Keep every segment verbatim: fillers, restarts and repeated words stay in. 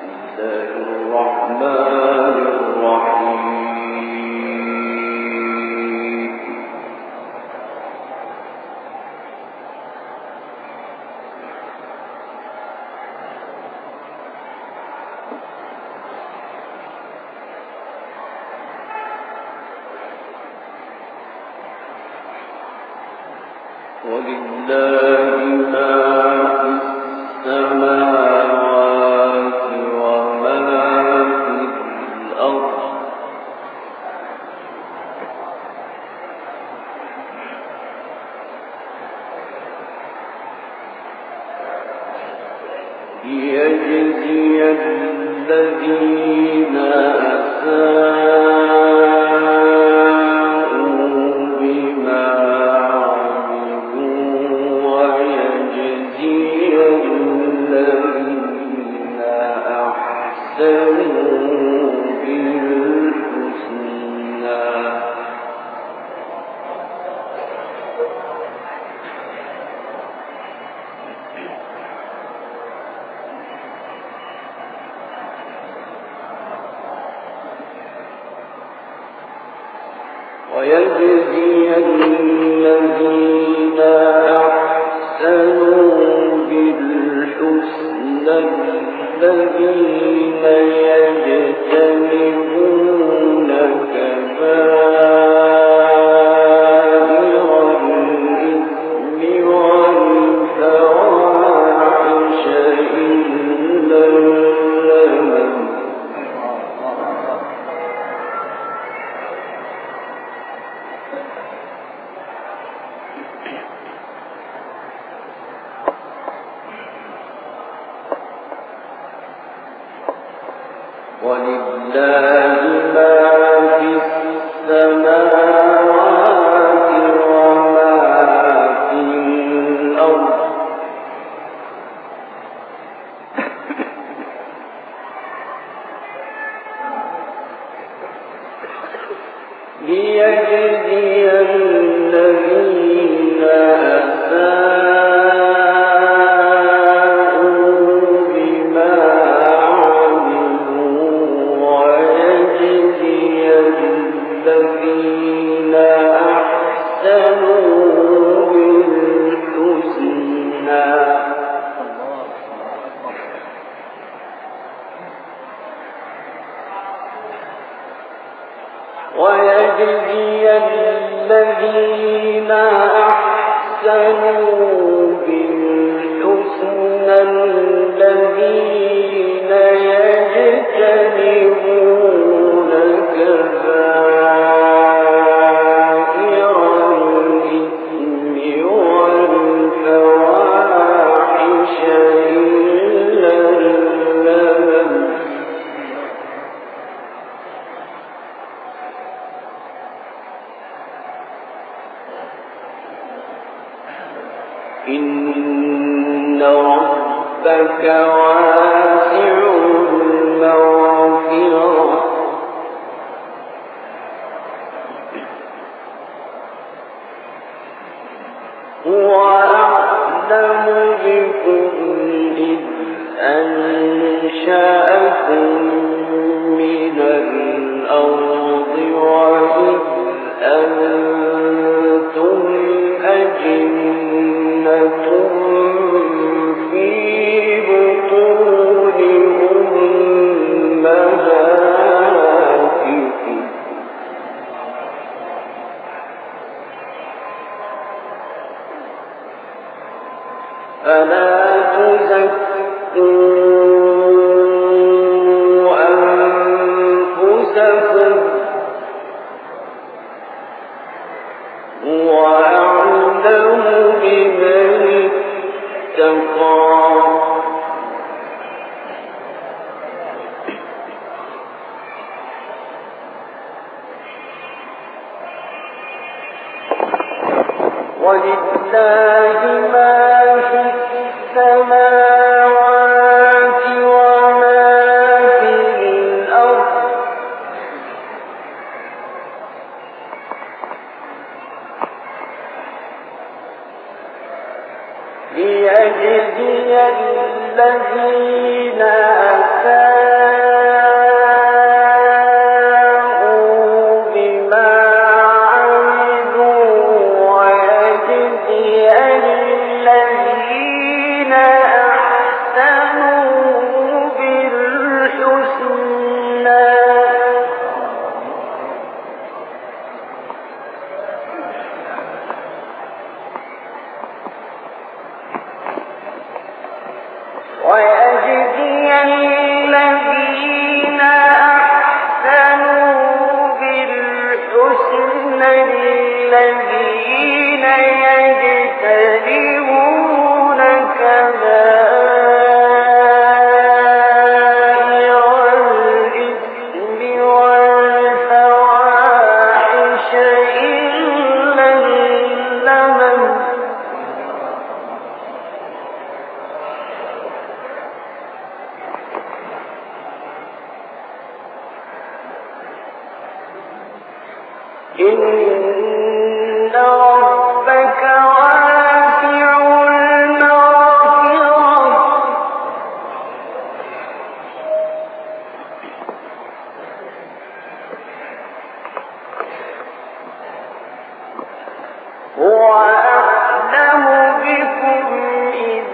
ويجزي الذين أحسنوا بالحسنى الذين يجتنبون كبائر الإثم والفواحش إلا اللمم ولله ما في السماوات وما في الأرض ليجزي الذين أساءوا بما الذين أحسنوا بالحسنى ويجزي الذين أحسنوا بالحسنى الذين يجتنبون كبائر الإثم والفواحش إلا اللمم إن ربك واسع المغفرة هو أعلم بكم إذ أنشأكم من الأرض وإذ أنتم أجنة في بطون أمهاتكم فلا تزكوا أنفسكم هو أعلم بمن اتقى ولله ما في السماوات وما في الأرض ليجزي الذين أساءوا إن ربك واسع المغفرة هو أعلم بكم إذ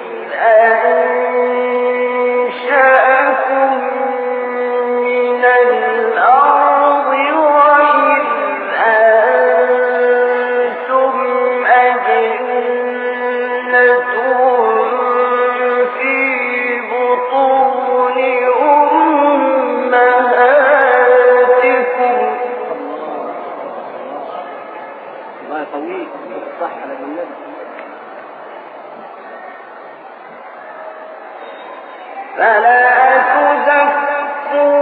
أنشأكم من الأرض وإذ أنتم أجنة في بطون أمهاتكم الله يقويك صح على النبي فلا تزكوا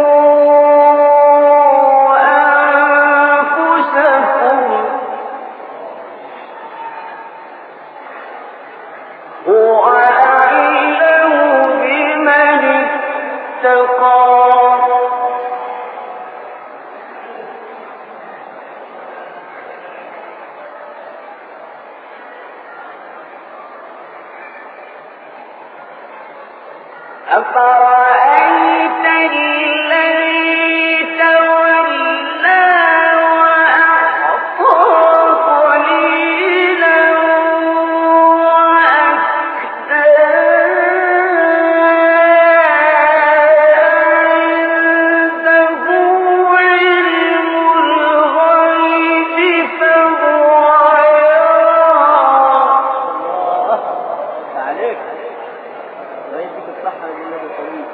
أنفسكم هو أعلم بمن اتقى أفرأيت الذي تولى وأعطى قليلا وأكدى عنده علم الغيب فهو يرى عليك الله يديك الصحة على النبي القوي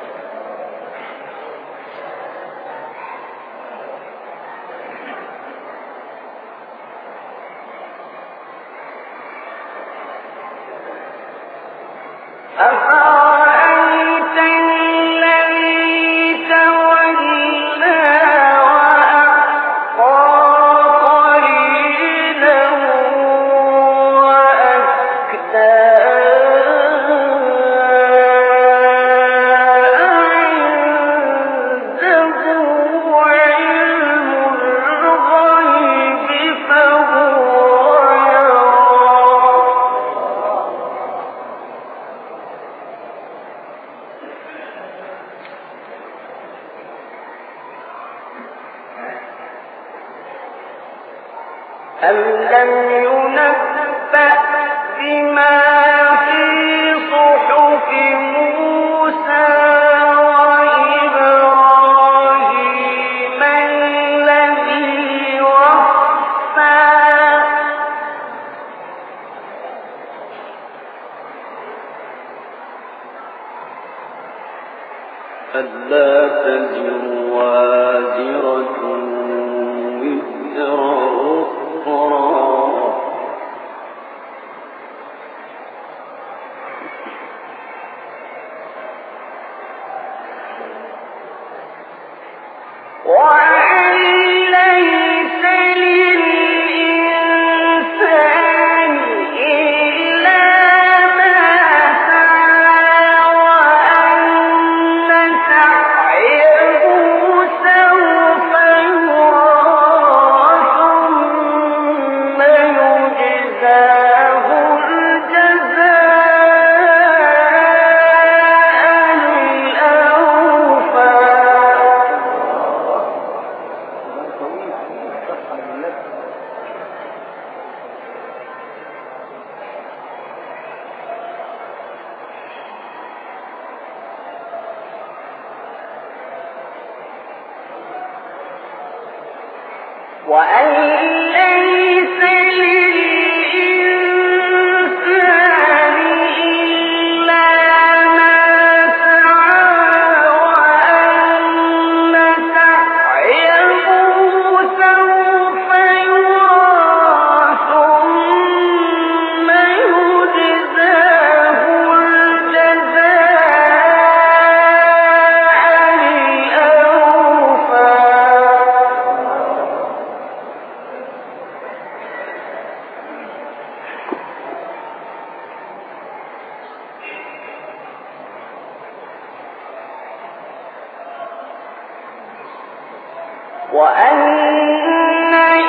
أفرأيت الذي تولى وأعطى قليلا وأكدى عنده علم الغيب فهو يرى أم لم ينبأ بما في صحف موسى وإبراهيم الذي وفى ألا تزر وازرة وزر أخرى وأن ليس للإنسان إلا ما سعى وأن سعيه سوف يرى ثم يجزاه الجزاء الأوفى صح على النبي وأن ليس للإنسان إلا ما سعى وأن سعيه سوف يرى ثم يجزاه الجزاء الأوفى وأن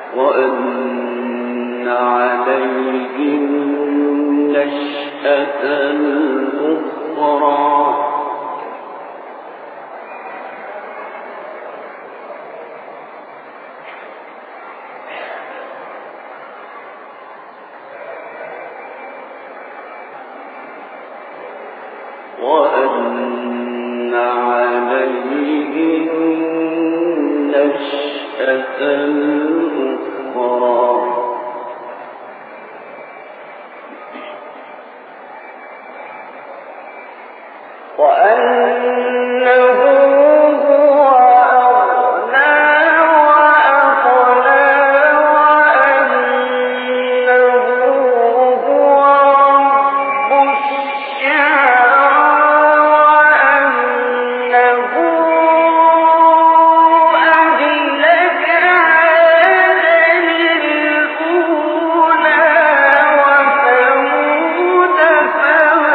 وأن عليه النشأة الأخرى وأن عليه النشأة الأخرى وأنه هو أغنى وأقنى وأنه هو رب الشعرى وأنه أهلك عادا الأولى وثمود فما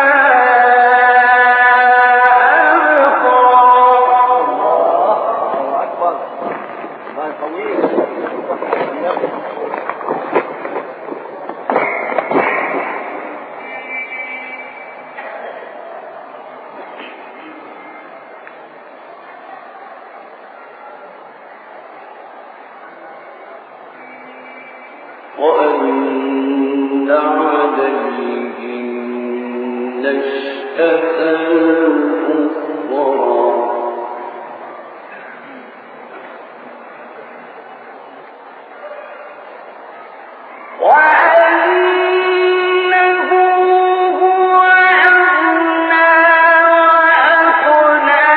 وأن عليه النشأة الأخرى وأنه هو أغنى وأقنى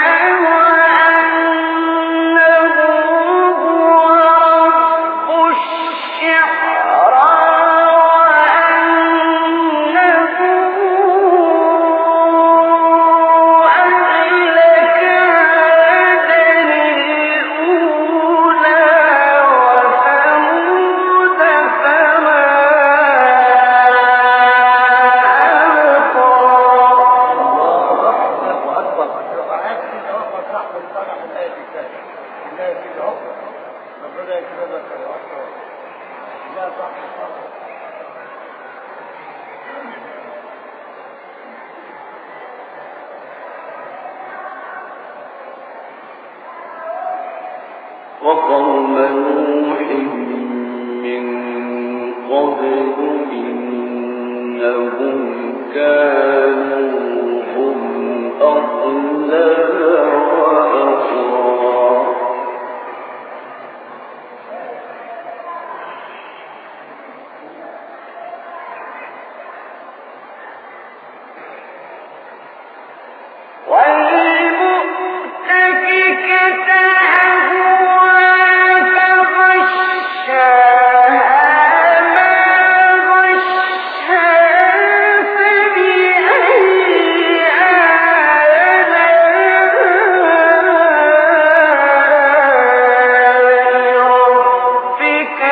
وأنه هو رب الشعرى وأنه أهلك عادا الأولى وثمود فما وقوم نوح من قبل إنهم كانوا هم أظلم وأطغى والمؤتفكة أهوى فغشاها ما غشاها فبأي آلاء ربك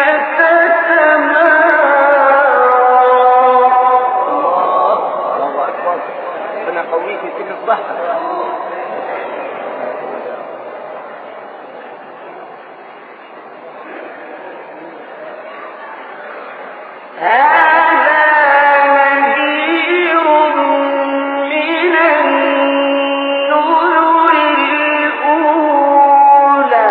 تتمارى الله أكبر. ربنا يقويك ويديك الصحة. هذا نذير من النذر الأولى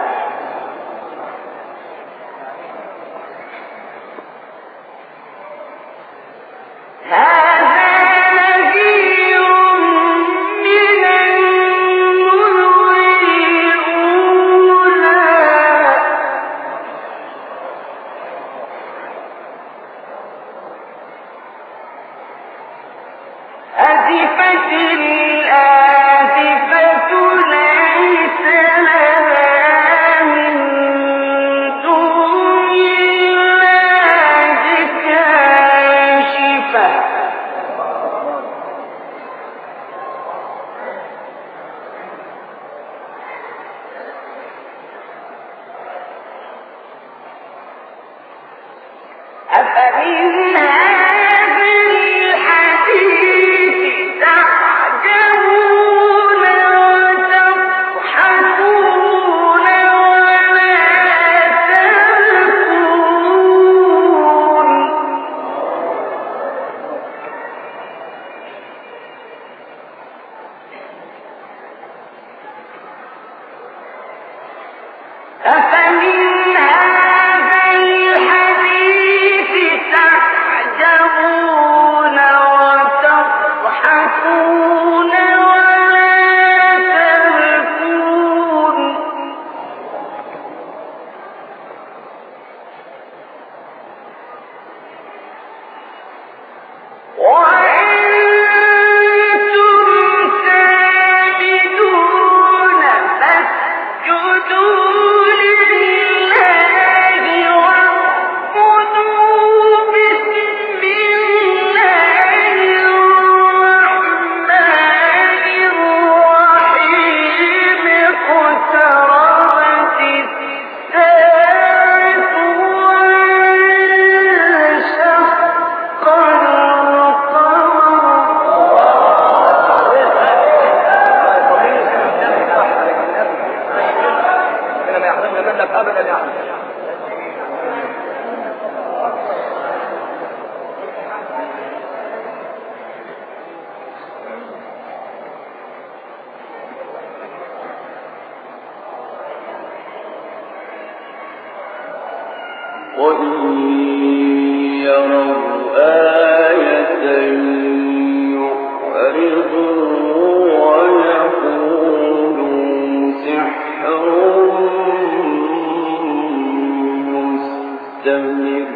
هذا نذير من النذر الأولى أزفت الآزفة ليس لها من دون الله كاشفة أفمن هذا الحديث تعجبون وتضحكون ولا ربنا ما يحرمنا منك ابدا يا احمد. وإن يروا آية يعرضوا ويقولوا سحر مستمر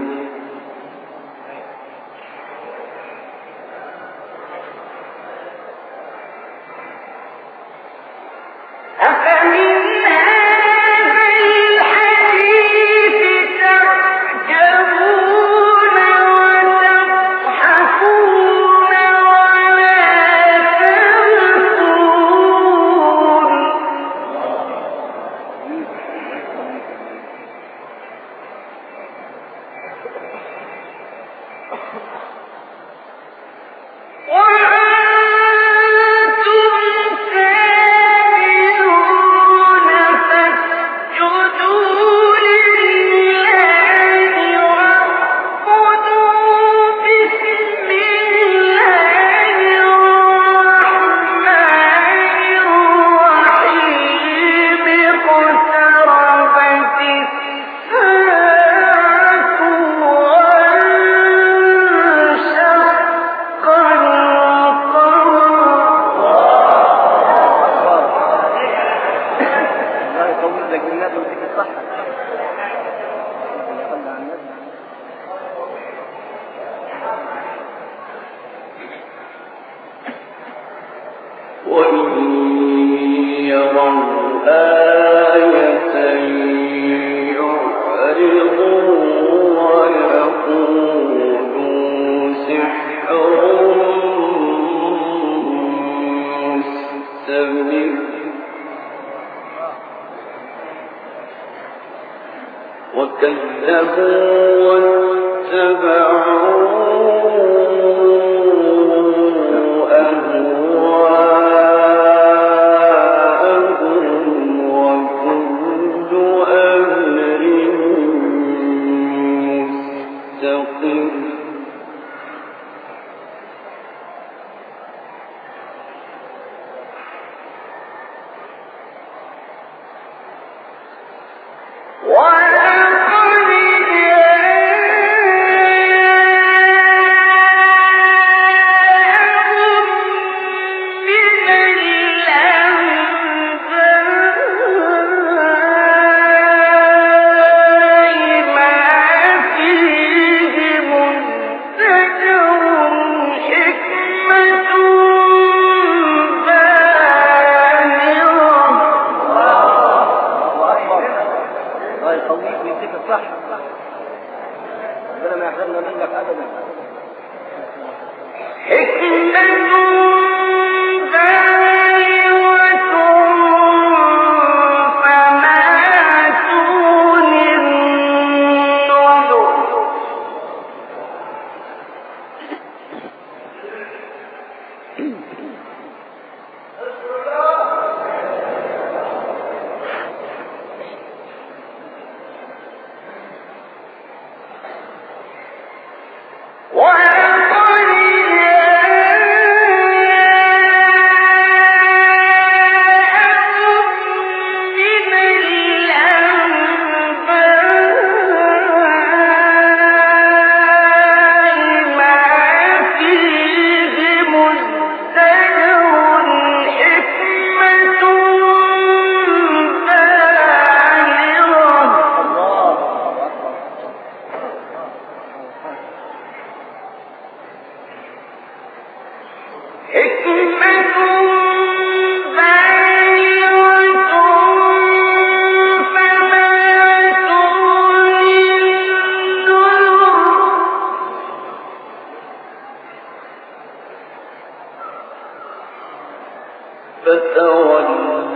فتول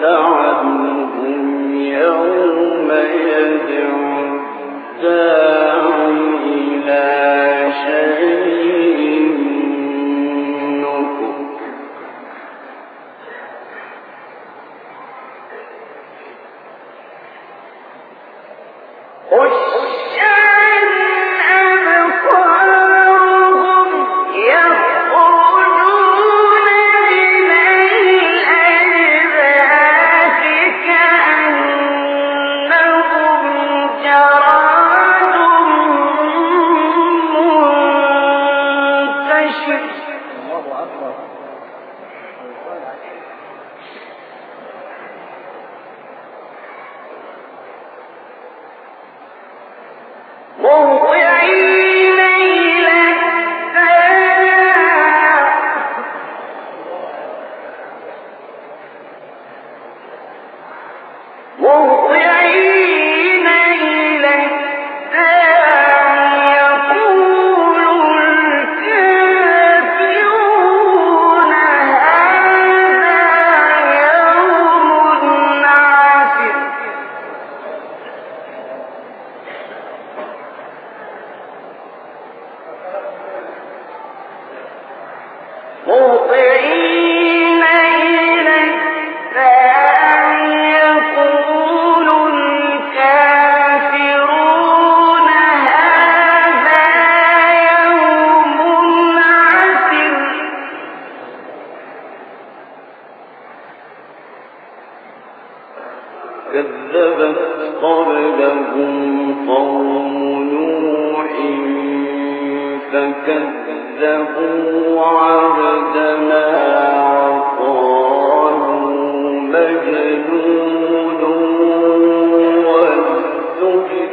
عنهم يوم يدعو الداع إلى شيء نكر مهطعين إلى الداع مهطعين إلى الداع يقول الكافرون هذا يوم عسر مهطعين إلى الداع يقول الكافرون هذا يوم عسر كذبت قبلهم قوم نوح فكذبوا عبدنا وقالوا مجنون وازدجر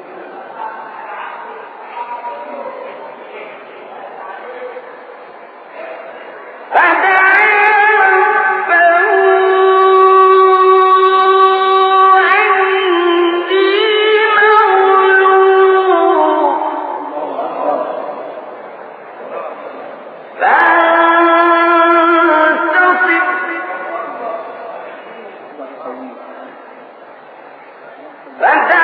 فدعا ربه أني مغلوب فانتصر فدعا